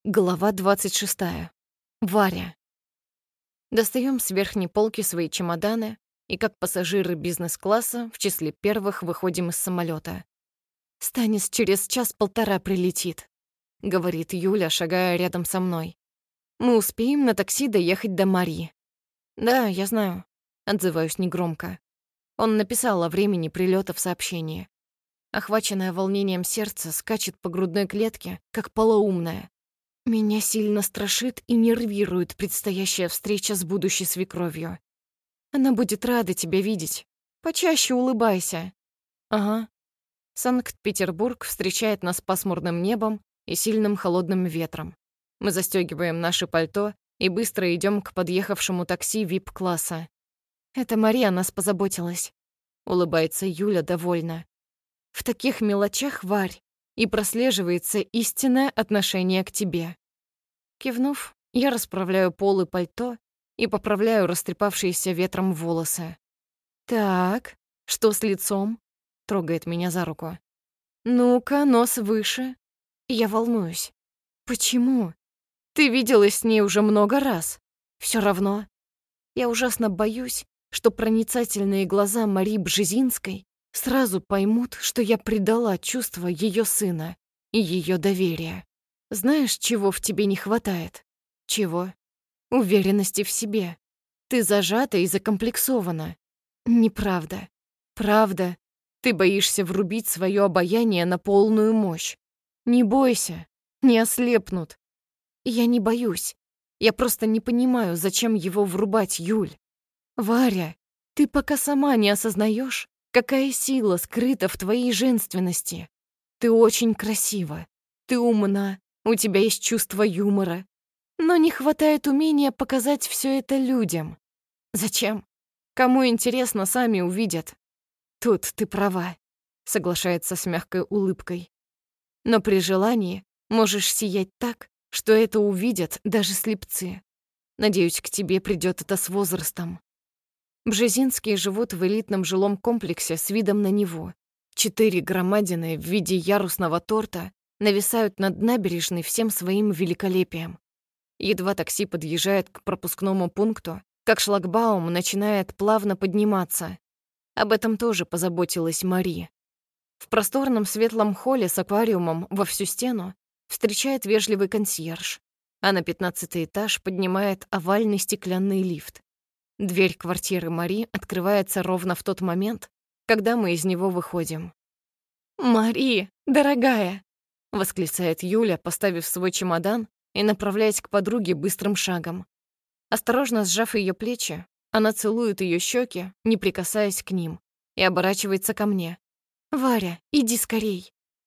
Глава 26. Варя. Достаем с верхней полки свои чемоданы и, как пассажиры бизнес-класса, в числе первых выходим из самолета. «Станис через час-полтора прилетит», — говорит Юля, шагая рядом со мной. «Мы успеем на такси доехать до Марии». «Да, я знаю», — отзываюсь негромко. Он написал о времени прилета в сообщении. Охваченное волнением сердце скачет по грудной клетке, как полоумное. Меня сильно страшит и нервирует предстоящая встреча с будущей свекровью. Она будет рада тебя видеть. Почаще улыбайся. Ага. Санкт-Петербург встречает нас пасмурным небом и сильным холодным ветром. Мы застегиваем наши пальто и быстро идем к подъехавшему такси VIP-класса. Это Мария о нас позаботилась. Улыбается Юля довольно. В таких мелочах, Варь, и прослеживается истинное отношение к тебе. Кивнув, я расправляю полы пальто и поправляю растрепавшиеся ветром волосы. «Так, что с лицом?» — трогает меня за руку. «Ну-ка, нос выше». Я волнуюсь. «Почему? Ты виделась с ней уже много раз. Все равно. Я ужасно боюсь, что проницательные глаза Марии Бжезинской сразу поймут, что я предала чувства ее сына и ее доверия. Знаешь, чего в тебе не хватает? Чего? Уверенности в себе. Ты зажата и закомплексована. Неправда. Правда. Ты боишься врубить свое обаяние на полную мощь. Не бойся. Не ослепнут. Я не боюсь. Я просто не понимаю, зачем его врубать, Юль. Варя, ты пока сама не осознаешь, какая сила скрыта в твоей женственности. Ты очень красива. Ты умна. У тебя есть чувство юмора. Но не хватает умения показать все это людям. Зачем? Кому интересно, сами увидят. Тут ты права, соглашается с мягкой улыбкой. Но при желании можешь сиять так, что это увидят даже слепцы. Надеюсь, к тебе придет это с возрастом. Бжезинские живут в элитном жилом комплексе с видом на Неву. 4 громадины в виде ярусного торта нависают над набережной всем своим великолепием. Едва такси подъезжает к пропускному пункту, как шлагбаум начинает плавно подниматься. Об этом тоже позаботилась Мари. В просторном светлом холле с аквариумом во всю стену встречает вежливый консьерж, а на 15-й этаж поднимает овальный стеклянный лифт. Дверь квартиры Мари открывается ровно в тот момент, когда мы из него выходим. «Мари, дорогая!» — восклицает Юля, поставив свой чемодан и направляясь к подруге быстрым шагом. Осторожно сжав ее плечи, она целует ее щеки, не прикасаясь к ним, и оборачивается ко мне. «Варя, иди скорей!»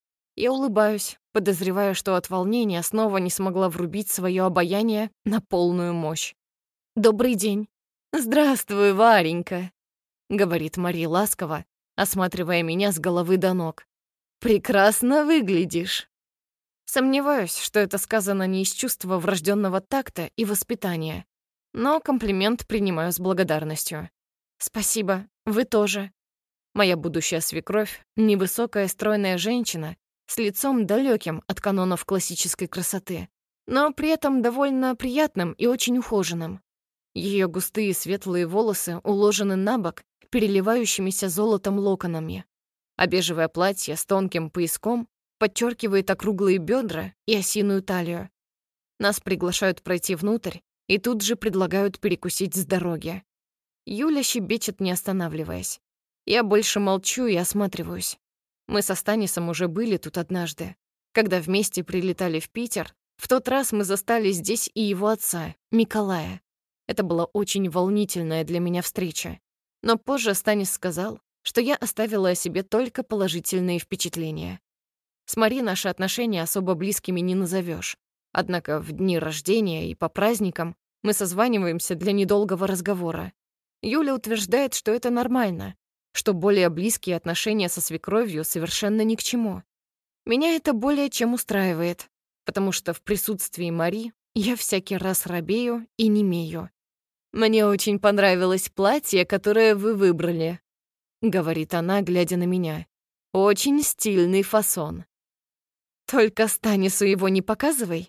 Я улыбаюсь, подозревая, что от волнения снова не смогла врубить свое обаяние на полную мощь. «Добрый день!» «Здравствуй, Варенька!» — говорит Мария ласково, осматривая меня с головы до ног. «Прекрасно выглядишь!» Сомневаюсь, что это сказано не из чувства врожденного такта и воспитания, но комплимент принимаю с благодарностью. «Спасибо, вы тоже». Моя будущая свекровь — невысокая стройная женщина с лицом далеким от канонов классической красоты, но при этом довольно приятным и очень ухоженным. Ее густые светлые волосы уложены на бок переливающимися золотом локонами, а бежевое платье с тонким пояском подчеркивает округлые бедра и осиную талию. Нас приглашают пройти внутрь и тут же предлагают перекусить с дороги. Юля щебечет, не останавливаясь. Я больше молчу и осматриваюсь. Мы со Станисом уже были тут однажды. Когда вместе прилетали в Питер, в тот раз мы застали здесь и его отца, Миколая. Это была очень волнительная для меня встреча. Но позже Станис сказал, что я оставила о себе только положительные впечатления. С Мари наши отношения особо близкими не назовешь. Однако в дни рождения и по праздникам мы созваниваемся для недолгого разговора. Юля утверждает, что это нормально, что более близкие отношения со свекровью совершенно ни к чему. Меня это более чем устраивает, потому что в присутствии Мари я всякий раз робею и немею. «Мне очень понравилось платье, которое вы выбрали», — говорит она, глядя на меня. «Очень стильный фасон». «Только Станису его не показывай»,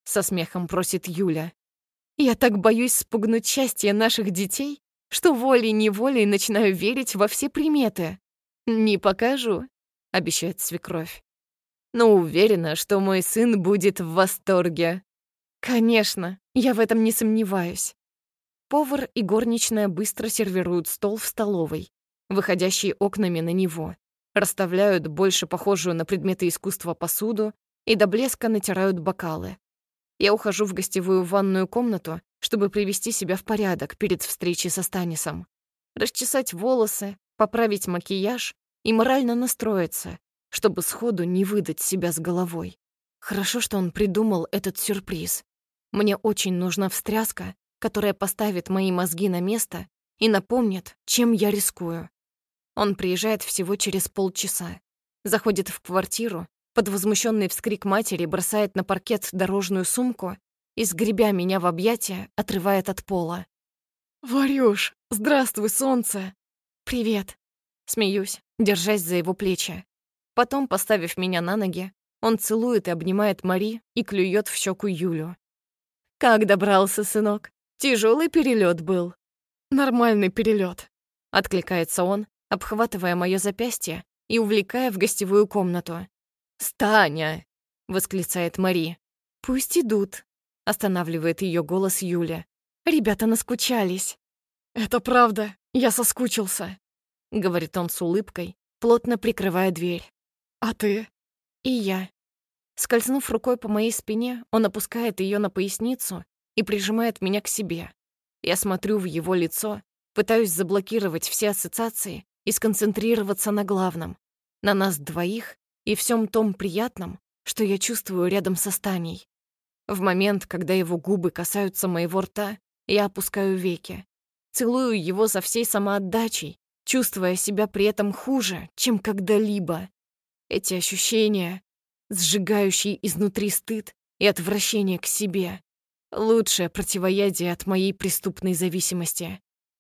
со смехом просит Юля. Я так боюсь спугнуть счастье наших детей, что волей-неволей начинаю верить во все приметы. Не покажу, обещает свекровь. Но уверена, что мой сын будет в восторге. Конечно, я в этом не сомневаюсь. Повар и горничная быстро сервируют стол в столовой, выходящий окнами на него, расставляют больше похожую на предметы искусства посуду и до блеска натирают бокалы. Я ухожу в гостевую ванную комнату, чтобы привести себя в порядок перед встречей со Станисом, расчесать волосы, поправить макияж и морально настроиться, чтобы сходу не выдать себя с головой. Хорошо, что он придумал этот сюрприз. Мне очень нужна встряска, которая поставит мои мозги на место и напомнит, чем я рискую. Он приезжает всего через полчаса, заходит в квартиру, под возмущенный вскрик матери бросает на паркет дорожную сумку и, сгребя меня в объятия, отрывает от пола. «Варюш, здравствуй, солнце!» «Привет!» Смеюсь, держась за его плечи. Потом, поставив меня на ноги, он целует и обнимает Мари и клюет в щеку Юлю. «Как добрался, сынок? Тяжелый перелет был?» «Нормальный перелет», — откликается он, обхватывая мое запястье и увлекая в гостевую комнату. «Станя!» — восклицает Мари. «Пусть идут», — останавливает ее голос Юля. «Ребята наскучались». «Это правда, я соскучился», — говорит он с улыбкой, плотно прикрывая дверь. «А ты?» «И я». Скользнув рукой по моей спине, он опускает ее на поясницу и прижимает меня к себе. Я смотрю в его лицо, пытаюсь заблокировать все ассоциации и сконцентрироваться на главном, на нас двоих и всем том приятном, что я чувствую рядом со Станей. В момент, когда его губы касаются моего рта, я опускаю веки, целую его со всей самоотдачей, чувствуя себя при этом хуже, чем когда-либо. Эти ощущения, сжигающие изнутри стыд и отвращение к себе, лучшее противоядие от моей преступной зависимости.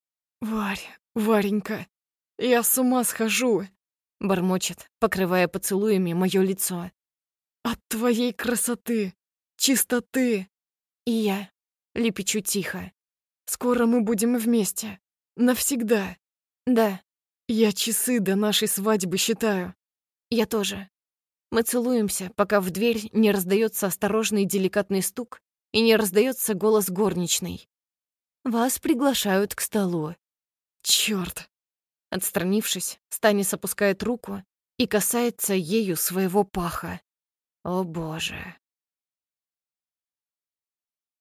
Варенька, я с ума схожу», — бормочет, покрывая поцелуями мое лицо. «От твоей красоты, чистоты». И я лепечу тихо. «Скоро мы будем вместе. Навсегда». «Да». «Я часы до нашей свадьбы считаю». «Я тоже». Мы целуемся, пока в дверь не раздается осторожный деликатный стук и не раздается голос горничной. «Вас приглашают к столу». «Чёрт!» Отстранившись, Станис опускает руку и касается ею своего паха. О боже.